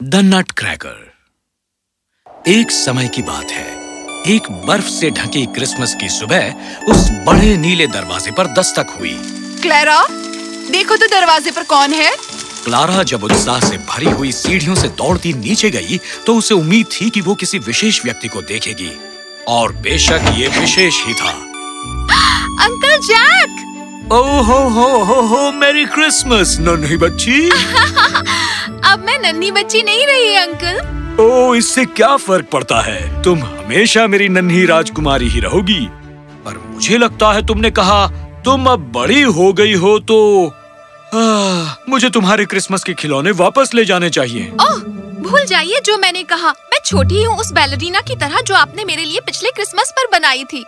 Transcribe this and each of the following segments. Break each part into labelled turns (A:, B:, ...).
A: The nut cracker. एक समय की बात है, एक बर्फ से ढकी क्रिसमस की सुबह उस बड़े नीले दरवाजे पर दस्तक हुई।
B: क्लारा, देखो तो दरवाजे पर कौन है?
A: क्लारा जब उत्साह से भरी हुई सीढ़ियों से दौड़ती नीचे गई तो उसे उम्मीद थी कि वो किसी विशेष व्यक्ति को देखेगी, और बेशक ये विशेष ही था।
B: Uncle Jack!
A: ओहो हो मेरी क्रिसमस नन्ही बच्ची।
B: अब मैं नन्ही बच्ची नहीं रही अंकल।
A: ओह, इससे क्या फर्क पड़ता है, तुम हमेशा मेरी नन्ही राजकुमारी ही रहोगी। पर मुझे लगता है तुमने कहा तुम अब बड़ी हो गई हो, तो मुझे तुम्हारे क्रिसमस के खिलौने वापस ले जाने चाहिए।
B: ओह, भूल जाइए जो मैंने कहा। मैं छोटी हूँ उस बैलरीना की तरह जो आपने मेरे लिए पिछले क्रिसमस पर बनाई थी।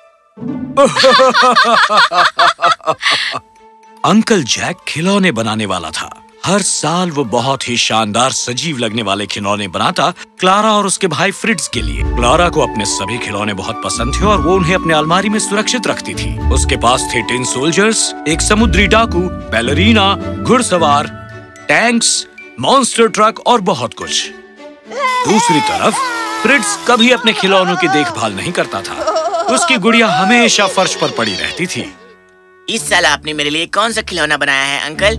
A: अंकल जैक खिलौने बनाने वाला था। हर साल वो बहुत ही शानदार सजीव लगने वाले खिलौने बनाता क्लारा और उसके भाई फ्रिट्ज के लिए। क्लारा को अपने सभी खिलौने बहुत पसंद थे और वो उन्हें अपने अलमारी में सुरक्षित रखती थी। उसके पास थे टिन सोल्जर्स, एक समुद्री डाकू, बैलरीना, घुड़सवार, टैंक्स, मॉन्स्टर ट्रक और बहुत कुछ। दूसरी तरफ फ्रिट्ज कभी अपने खिलौनों की देखभाल नहीं करता था। उसकी गुड़िया हमेशा फर्श पर पड़ी रहती थी।
C: इस साल आपने मेरे लिए कौन सा खिलौना बनाया है अंकल?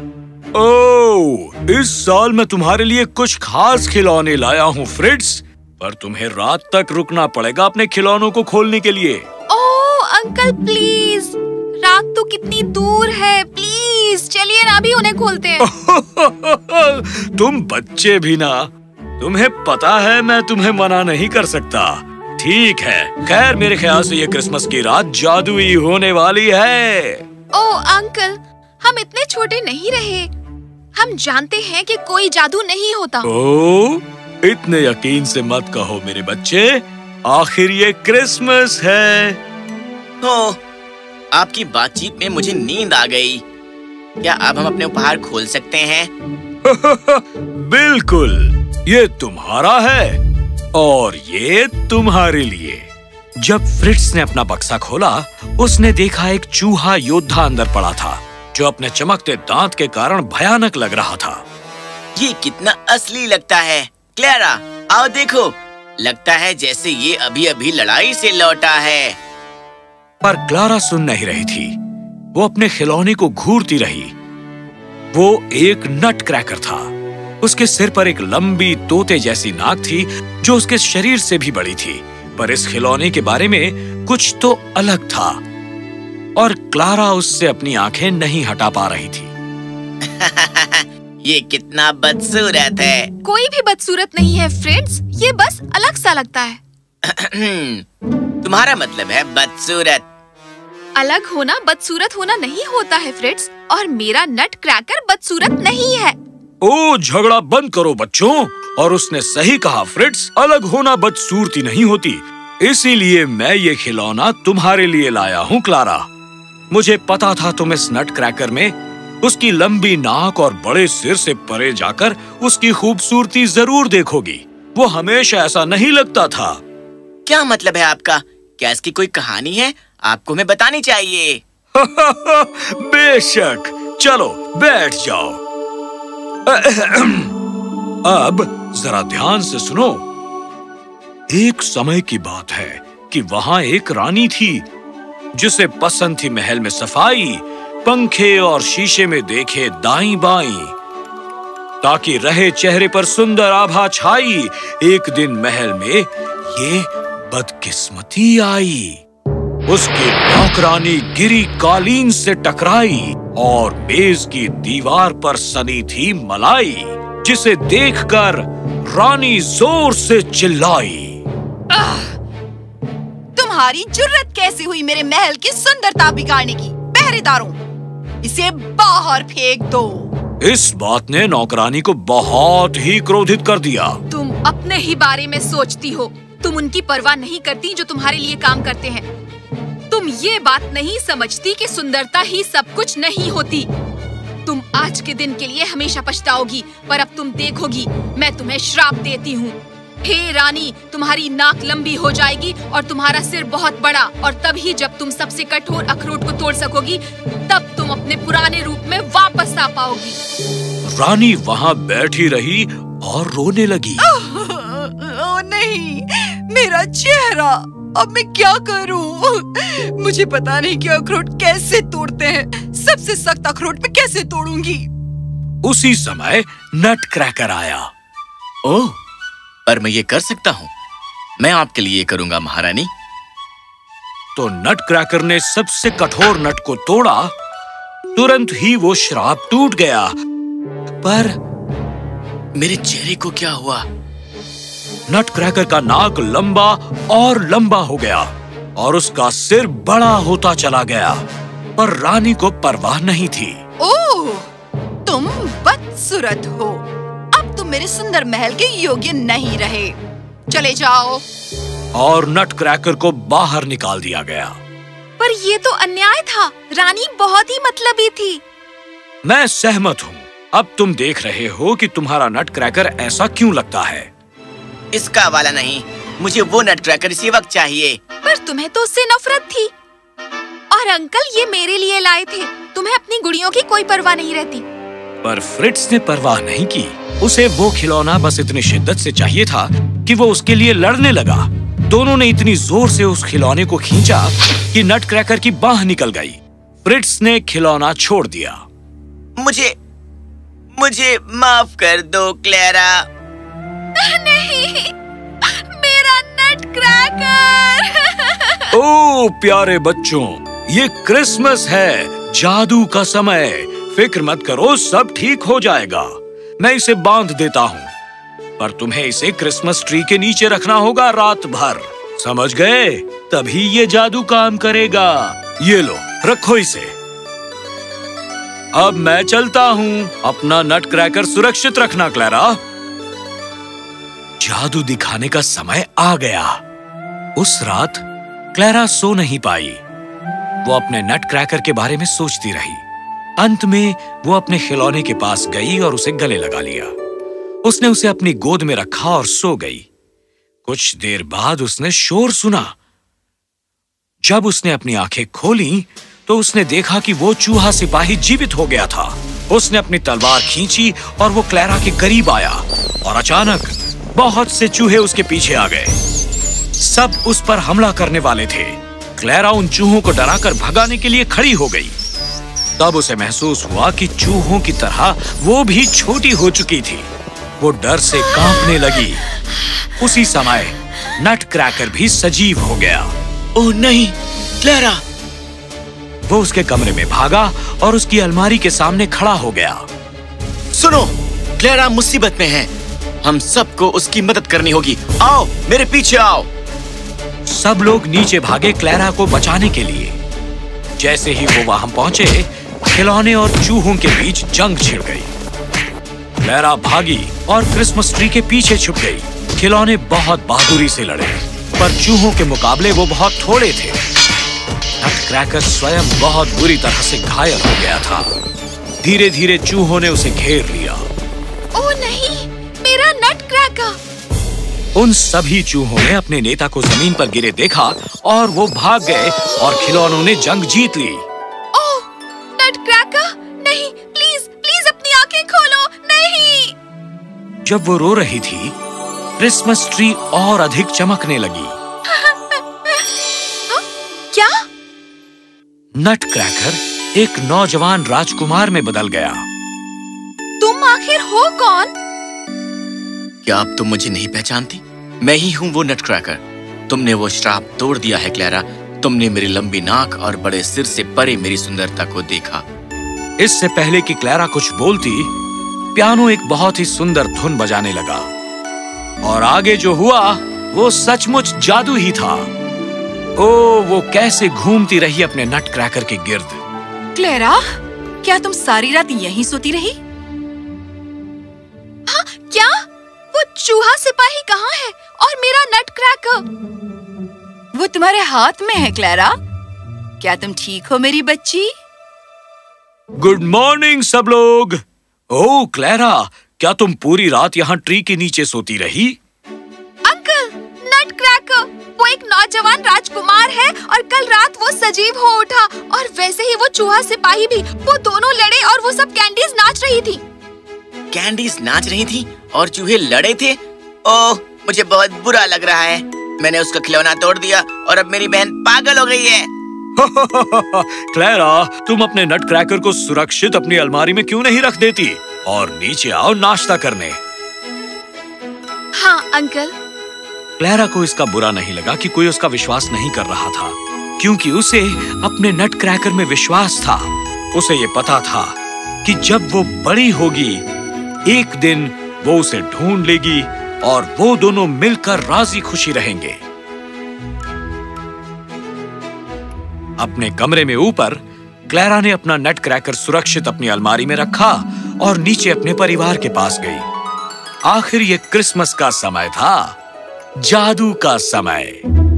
A: ओह, इस साल मैं तुम्हारे लिए कुछ खास खिलौने लाया हूँ फ्रिट्ज, पर तुम्हें रात तक रुकना पड़ेगा अपने खिलौनों को खोलने के लिए।
B: ओह अंकल प्लीज, रात तो कितनी दूर है, प्लीज चलिए ना अभी उन्हें खोलते हैं।
A: तुम बच्चे भी ना, तुम्हें पता है मैं तुम्हें मना नहीं कर सकता। ठीक है, खैर मेरे ख्याल से ये क्रिसमस की रात जादुई होने वाली है।
B: ओह अंकल, हम इतने छोटे नहीं रहे। हम जानते हैं कि कोई जादू नहीं होता।
A: ओह, इतने यकीन से मत कहो मेरे बच्चे, आखिर ये क्रिसमस है।
C: ओह, आपकी बातचीत में मुझे नींद आ गई। क्या अब हम अपने उपहार खोल सकते हैं?
A: बिल्कुल, ये तुम्हारा है और ये तुम्हारे लिए। जब फ्रिट्ज ने अपना बक्सा खोला, उसने देखा एक चूहा योद्धा अंदर पड़ा था, जो अपने चमकते दांत के कारण भयानक लग रहा था।
C: ये कितना असली लगता है। क्लारा, आओ देखो, लगता है जैसे ये अभी अभी लड़ाई से लौटा है।
A: पर क्लारा सुन नहीं रही थी। वो अपने खिलौने को घूरती रही। वो एक नट क्रैकर था। उसके सिर पर एक लंबी तोते जैसी नाक थी जो उसके शरीर से भी बड़ी थी। पर इस खिलौने के बारे में कुछ तो अलग था और क्लारा उससे अपनी आंखें नहीं हटा पा रही थी।
C: ये कितना बदसूरत है।
B: कोई भी बदसूरत नहीं है फ्रिट्ज, ये बस अलग सा लगता है।
C: तुम्हारा मतलब है बदसूरत।
B: अलग होना बदसूरत होना नहीं होता है फ्रिट्ज, और मेरा नट क्रैकर बदसूरत नहीं है।
A: ओ, झगड़ा बंद करो बच्चों। और उसने सही कहा फ्रिट्ज, अलग होना बदसूरती नहीं होती। इसीलिए मैं ये खिलौना तुम्हारे लिए लाया हूँ क्लारा। मुझे पता था तुम इस नट क्रैकर में उसकी लंबी नाक और बड़े सिर से परे जाकर उसकी खूबसूरती जरूर देखोगी। वो हमेशा ऐसा नहीं लगता था।
C: क्या मतलब है आपका? क्या इसकी कोई कहानी है? आपको मैं बतानी चाहिए।
A: बेशक, चलो बैठ जाओ। अब जरा ध्यान से सुनो। एक समय की बात है कि वहां एक रानी थी जिसे पसंद थी महल में सफाई, पंखे और शीशे में देखे दाईं बाईं, ताकि रहे चेहरे पर सुंदर आभा छाई। एक दिन महल में ये बदकिस्मती आई। उसकी नौकरानी गिरी कालीन से टकराई और मेज की दीवार पर सनी थी मलाई, जिसे देखकर रानी जोर से चिल्लाई।
B: तुम्हारी जुर्रत कैसे हुई मेरे महल की सुंदरता बिगाड़ने की? पहरेदारों, इसे बाहर फेंक दो।
A: इस बात ने नौकरानी को बहुत ही क्रोधित कर दिया।
B: तुम अपने ही बारे में सोचती हो, तुम उनकी परवाह नहीं करती जो तुम्हारे लिए काम करते हैं। तुम ये बात नहीं समझती कि सुंदरता ही सब कुछ नहीं होती। तुम आज के दिन के लिए हमेशा पछताओगी, पर अब तुम देखोगी, मैं तुम्हें श्राप देती हूँ। हे रानी, तुम्हारी नाक लंबी हो जाएगी और तुम्हारा सिर बहुत बड़ा, और तभी जब तुम सबसे कठोर अखरोट को तोड़ सकोगी, तब तुम अपने पुराने रूप में वापस आ पाओगी।
A: रानी वहाँ बैठी रही और रोने लगी।
D: ओ नहीं, मेरा चेहरा, अब मैं क्या करूं? मुझे पता नहीं कि अखरोट कैसे तोड़ते हैं। सबसे सख्त अखरोट मैं कैसे तोड़ूंगी?
A: उसी समय नट क्रैकर आया।
C: ओह, पर मैं ये कर सकता हूँ। मैं आपके लिए करूंगा महारानी।
A: तो नट क्रैकर ने सबसे कठोर नट को तोड़ा। तुरंत ही वो श्राप टूट गया। पर
C: मेरे चेहरे को क्या हुआ?
A: नट क्रैकर का नाक लंबा और लंबा हो गया और उसका सिर बड़ा होता चला गया। पर रानी को परवाह नहीं थी।
D: ओह, तुम बदसूरत हो। अब तुम मेरे सुंदर महल के योग्य नहीं रहे। चले जाओ।
A: और नट क्रैकर को बाहर निकाल दिया गया।
B: पर ये तो अन्याय था। रानी बहुत ही मतलबी थी।
A: मैं सहमत हूँ। अब तुम देख रहे हो कि तुम्हारा नट क्रैकर ऐसा क्यों लगता है।
C: इसका वाला नहीं, मुझे वो नट क्रैकर इसी वक्त चाहिए।
B: पर तुम्हें तो उससे नफरत थी। और अंकल ये मेरे लिए लाए थे। तुम्हें अपनी गुड़ियों की कोई परवाह नहीं रहती।
A: पर फ्रिट्ज ने परवाह नहीं की। उसे वो खिलौना बस इतनी शिद्दत से चाहिए था कि वो उसके लिए लड़ने लगा। दोनों ने इतनी जोर से उस खिलौने को खींचा कि नट क्रैकर की बाह निकल गई। फ्रिट्ज ने खिलौना छोड़ दिया।
C: मुझे माफ कर दो क्लैरा।
B: नहीं, मेरा नट क्रैकर।
A: ओ प्यारे बच्चों, ये क्रिसमस है, जादू का समय। फिक्र मत करो, सब ठीक हो जाएगा। मैं इसे बांध देता हूँ, पर तुम्हें इसे क्रिसमस ट्री के नीचे रखना होगा रात भर। समझ गए? तभी ये जादू काम करेगा। ये लो, रखो इसे। अब मैं चलता हूँ। अपना नट क्रैकर सुरक्षित रखना क्लैरा। जादू दिखाने का समय आ गया। उस रात क्लैरा सो नहीं पाई। वो अपने नट क्रैकर के बारे में सोचती रही। अंत में वो अपने खिलौने के पास गई और उसे गले लगा लिया। उसने उसे अपनी गोद में रखा और सो गई। कुछ देर बाद उसने शोर सुना। जब उसने अपनी आंखें खोली तो उसने देखा कि वो चूहा सिपाही जीवित हो गया था। उसने अपनी तलवार खींची और वो क्लैरा के करीब आया और अचानक बहुत से चूहे उसके पीछे आ गए। सब उस पर हमला करने वाले थे। क्लैरा उन चूहों को डराकर भगाने के लिए खड़ी हो गई। तब उसे महसूस हुआ कि चूहों की तरह वो भी छोटी हो चुकी थी। वो डर से कांपने लगी। उसी समय नट क्रैकर भी सजीव हो गया।
C: ओह नहीं, क्लैरा!
A: वो उसके कमरे में भागा और उसकी अलमारी के सामने खड़ा हो गया।
C: सुनो, क्लैरा मुसीबत में है। हम सबको उसकी मदद करनी होगी। आओ, मेरे पीछे आओ।
A: सब लोग नीचे भागे क्लैरा को बचाने के लिए। जैसे ही वो वहां पहुंचे, खिलौने और चूहों के बीच जंग छिड़ गई। क्लैरा भागी और क्रिसमस ट्री के पीछे छुप गई। खिलौने बहुत बहादुरी से लड़े, पर चूहों के मुकाबले वो बहुत थोड़े थे। नट क्रैकर स्वयं बहुत बुरी तरह से घायल हो गया था। धीरे धीरे चूहों ने उसे घेर लिया।
B: ओह नहीं, मेरा नट क्रैकर!
A: उन सभी चूहों ने अपने नेता को जमीन पर गिरे देखा और वो भाग गए और खिलौनों ने जंग जीत ली।
B: ओह, नट क्रैकर, नहीं, प्लीज प्लीज अपनी आंखें खोलो। नहीं।
A: जब वो रो रही थी, क्रिसमस ट्री और अधिक चमकने लगी।
B: क्या?
A: नट क्रैकर एक नौजवान राजकुमार में बदल गया।
B: तुम आखिर हो कौन?
C: क्या अब तुम मुझे नहीं पहचानती? मैं ही हूँ वो नट क्रैकर। तुमने वो श्राप तोड़ दिया है क्लैरा। तुमने मेरी लंबी नाक और बड़े सिर से परे मेरी सुंदरता को देखा।
A: इससे पहले कि क्लैरा कुछ बोलती, पियानो एक बहुत ही सुंदर धुन बजाने लगा और आगे जो हुआ वो सचमुच जादू ही था। ओ, वो कैसे घूमती रही अपने नट क्रैकर के गिर्द।
D: क्लैरा, क्या तुम सारी रात यहीं सोती रही?
B: हाँ, क्या? वो चूहा सिपाही कहाँ है? और मेरा नट क्रैकर?
D: वो तुम्हारे हाथ में है क्लैरा। क्या तुम ठीक हो मेरी बच्ची?
A: गुड मॉर्निंग सब लोग। ओह क्लैरा, क्या तुम पूरी रात यहाँ ट्री के नीचे सोती रही?
B: अंकल, नट क्रैकर वो एक नौजवान राजकुमार है और कल रात वो सजीव हो उठा। और वैसे ही वो चूहा सिपाही भी। वो दोनों लड़े और वो सब कैंडीज नाच रही थी।
C: कैंडीज नाच रही थी और चूहे लड़े थे। ओह, मुझे बहुत बुरा लग रहा है। मैंने उसका खिलौना तोड़ दिया और अब मेरी बहन पागल हो गई है।
A: क्लैरा, तुम अपने नट क्रैकर को सुरक्षित अपनी अलमारी में क्यों नहीं रख देती और नीचे आओ नाश्ता करने।
B: हाँ अंकल।
A: क्लैरा को इसका बुरा नहीं लगा कि कोई उसका विश्वास नहीं कर रहा था, क्योंकि उसे अपने नट क्रैकर में विश्वास था। उसे ये पता था कि जब वो बड़ी होगी एक दिन वो उसे ढूंढ लेगी और वो दोनों मिलकर राजी खुशी रहेंगे। अपने कमरे में ऊपर क्लैरा ने अपना नट क्रैकर सुरक्षित अपनी अलमारी में रखा और नीचे अपने परिवार के पास गई। आखिर ये क्रिसमस का समय था, जादू का समय।